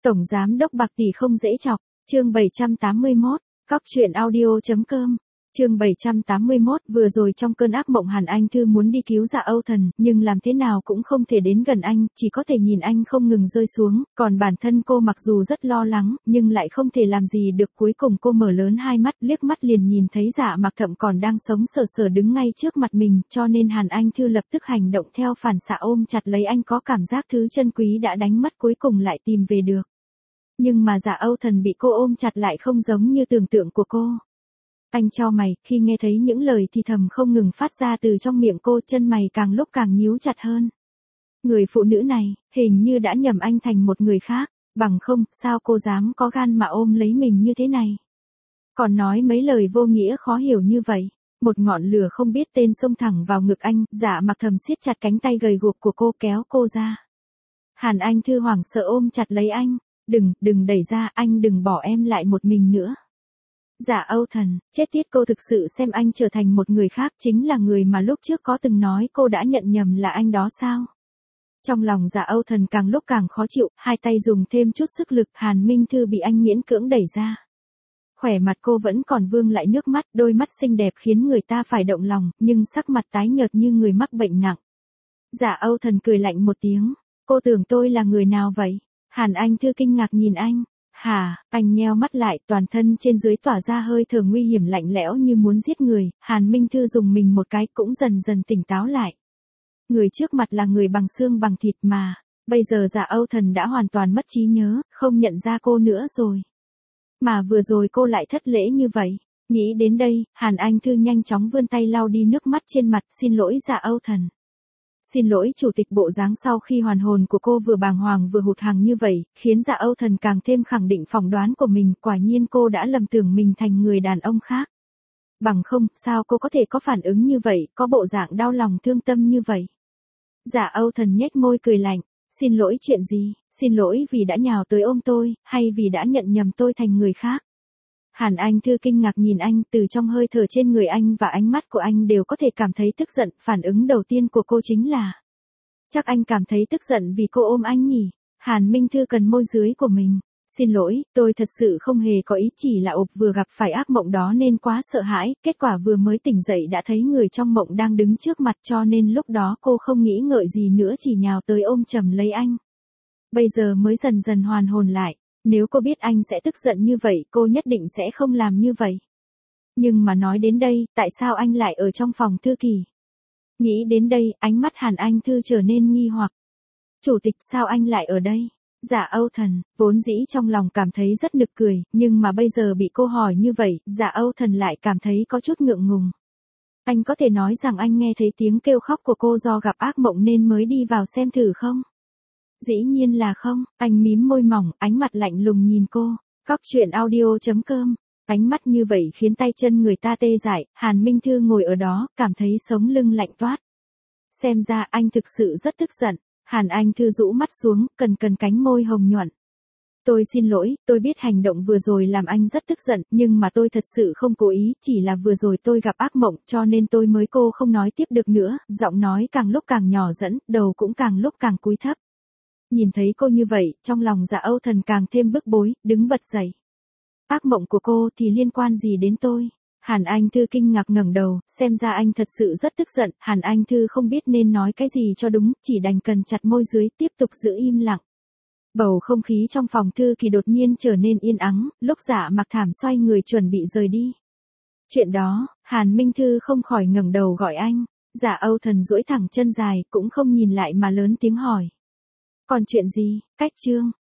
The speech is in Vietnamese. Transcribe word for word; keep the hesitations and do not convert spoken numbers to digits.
Tổng giám đốc bạc tỷ không dễ chọc, chương bảy trăm tám mươi mốt, cóc truyện audio.com. Chương bảy trăm tám mươi mốt, vừa rồi trong cơn ác mộng Hàn Anh Thư muốn đi cứu Dạ Âu Thần, nhưng làm thế nào cũng không thể đến gần anh, chỉ có thể nhìn anh không ngừng rơi xuống, còn bản thân cô mặc dù rất lo lắng, nhưng lại không thể làm gì được. Cuối cùng cô mở lớn hai mắt, liếc mắt liền nhìn thấy Dạ Mặc Thậm còn đang sống sờ sờ đứng ngay trước mặt mình, cho nên Hàn Anh Thư lập tức hành động theo phản xạ ôm chặt lấy anh, có cảm giác thứ chân quý đã đánh mất cuối cùng lại tìm về được. Nhưng mà Dạ Âu Thần bị cô ôm chặt lại không giống như tưởng tượng của cô. Anh chau mày, khi nghe thấy những lời thì thầm không ngừng phát ra từ trong miệng cô, chân mày càng lúc càng nhíu chặt hơn. Người phụ nữ này, hình như đã nhầm anh thành một người khác, bằng không, sao cô dám có gan mà ôm lấy mình như thế này. Còn nói mấy lời vô nghĩa khó hiểu như vậy. Một ngọn lửa không biết tên xông thẳng vào ngực anh, Dạ Mặc Thầm siết chặt cánh tay gầy guộc của cô kéo cô ra. Hàn Anh Thư hoảng sợ ôm chặt lấy anh, đừng, đừng đẩy ra, anh đừng bỏ em lại một mình nữa. Dạ Âu Thần, chết tiết, cô thực sự xem anh trở thành một người khác, chính là người mà lúc trước có từng nói cô đã nhận nhầm là anh đó sao? Trong lòng Dạ Âu Thần càng lúc càng khó chịu, hai tay dùng thêm chút sức lực, Hàn Minh Thư bị anh miễn cưỡng đẩy ra. Khỏe mặt cô vẫn còn vương lại nước mắt, đôi mắt xinh đẹp khiến người ta phải động lòng, nhưng sắc mặt tái nhợt như người mắc bệnh nặng. Dạ Âu Thần cười lạnh một tiếng, cô tưởng tôi là người nào vậy? Hàn Anh Thư kinh ngạc nhìn anh. Hả, anh nheo mắt lại, toàn thân trên dưới tỏa ra hơi thở nguy hiểm lạnh lẽo như muốn giết người. Hàn Minh Thư dùng mình một cái cũng dần dần tỉnh táo lại. Người trước mặt là người bằng xương bằng thịt mà, bây giờ Dạ Âu Thần đã hoàn toàn mất trí nhớ, không nhận ra cô nữa rồi. Mà vừa rồi cô lại thất lễ như vậy. Nghĩ đến đây, Hàn Anh Thư nhanh chóng vươn tay lau đi nước mắt trên mặt, xin lỗi Dạ Âu Thần. Xin lỗi chủ tịch. Bộ dáng sau khi hoàn hồn của cô vừa bàng hoàng vừa hụt hẫng như vậy, khiến Dạ Âu Thần càng thêm khẳng định phỏng đoán của mình, quả nhiên cô đã lầm tưởng mình thành người đàn ông khác. Bằng không, sao cô có thể có phản ứng như vậy, có bộ dạng đau lòng thương tâm như vậy. Dạ Âu Thần nhếch môi cười lạnh, xin lỗi chuyện gì, xin lỗi vì đã nhào tới ôm tôi, hay vì đã nhận nhầm tôi thành người khác. Hàn Anh Thư kinh ngạc nhìn anh, từ trong hơi thở trên người anh và ánh mắt của anh đều có thể cảm thấy tức giận. Phản ứng đầu tiên của cô chính là, chắc anh cảm thấy tức giận vì cô ôm anh nhỉ. Hàn Minh Thư cần môi dưới của mình, xin lỗi, tôi thật sự không hề có ý, chỉ là ộp vừa gặp phải ác mộng đó nên quá sợ hãi, kết quả vừa mới tỉnh dậy đã thấy người trong mộng đang đứng trước mặt, cho nên lúc đó cô không nghĩ ngợi gì nữa, chỉ nhào tới ôm chầm lấy anh. Bây giờ mới dần dần hoàn hồn lại. Nếu cô biết anh sẽ tức giận như vậy, cô nhất định sẽ không làm như vậy. Nhưng mà nói đến đây, tại sao anh lại ở trong phòng thư ký? Nghĩ đến đây, ánh mắt Hàn Anh Thư trở nên nghi hoặc. Chủ tịch, sao anh lại ở đây? Dạ Âu Thần, vốn dĩ trong lòng cảm thấy rất nực cười, nhưng mà bây giờ bị cô hỏi như vậy, Dạ Âu Thần lại cảm thấy có chút ngượng ngùng. Anh có thể nói rằng anh nghe thấy tiếng kêu khóc của cô do gặp ác mộng nên mới đi vào xem thử không? Dĩ nhiên là không, anh mím môi mỏng, ánh mặt lạnh lùng nhìn cô. Cóc truyện audio.com. Ánh mắt như vậy khiến tay chân người ta tê dại. Hàn Minh Thư ngồi ở đó, cảm thấy sống lưng lạnh toát. Xem ra anh thực sự rất tức giận. Hàn Anh Thư rũ mắt xuống, cần cần cánh môi hồng nhuận. Tôi xin lỗi, tôi biết hành động vừa rồi làm anh rất tức giận, nhưng mà tôi thật sự không cố ý, chỉ là vừa rồi tôi gặp ác mộng, cho nên tôi mới cô không nói tiếp được nữa. Giọng nói càng lúc càng nhỏ dẫn, đầu cũng càng lúc càng cúi thấp. Nhìn thấy cô như vậy, trong lòng Dạ Âu Thần càng thêm bức bối, đứng bật dậy. Ác mộng của cô thì liên quan gì đến tôi? Hàn Anh Thư kinh ngạc ngẩng đầu, xem ra anh thật sự rất tức giận. Hàn Anh Thư không biết nên nói cái gì cho đúng, chỉ đành cần chặt môi dưới, tiếp tục giữ im lặng. Bầu không khí trong phòng thư ký đột nhiên trở nên yên ắng, lúc Dạ Mặc Thảm xoay người chuẩn bị rời đi. Chuyện đó, Hàn Minh Thư không khỏi ngẩng đầu gọi anh. Dạ Âu Thần duỗi thẳng chân dài, cũng không nhìn lại mà lớn tiếng hỏi. Còn chuyện gì? Cách chương.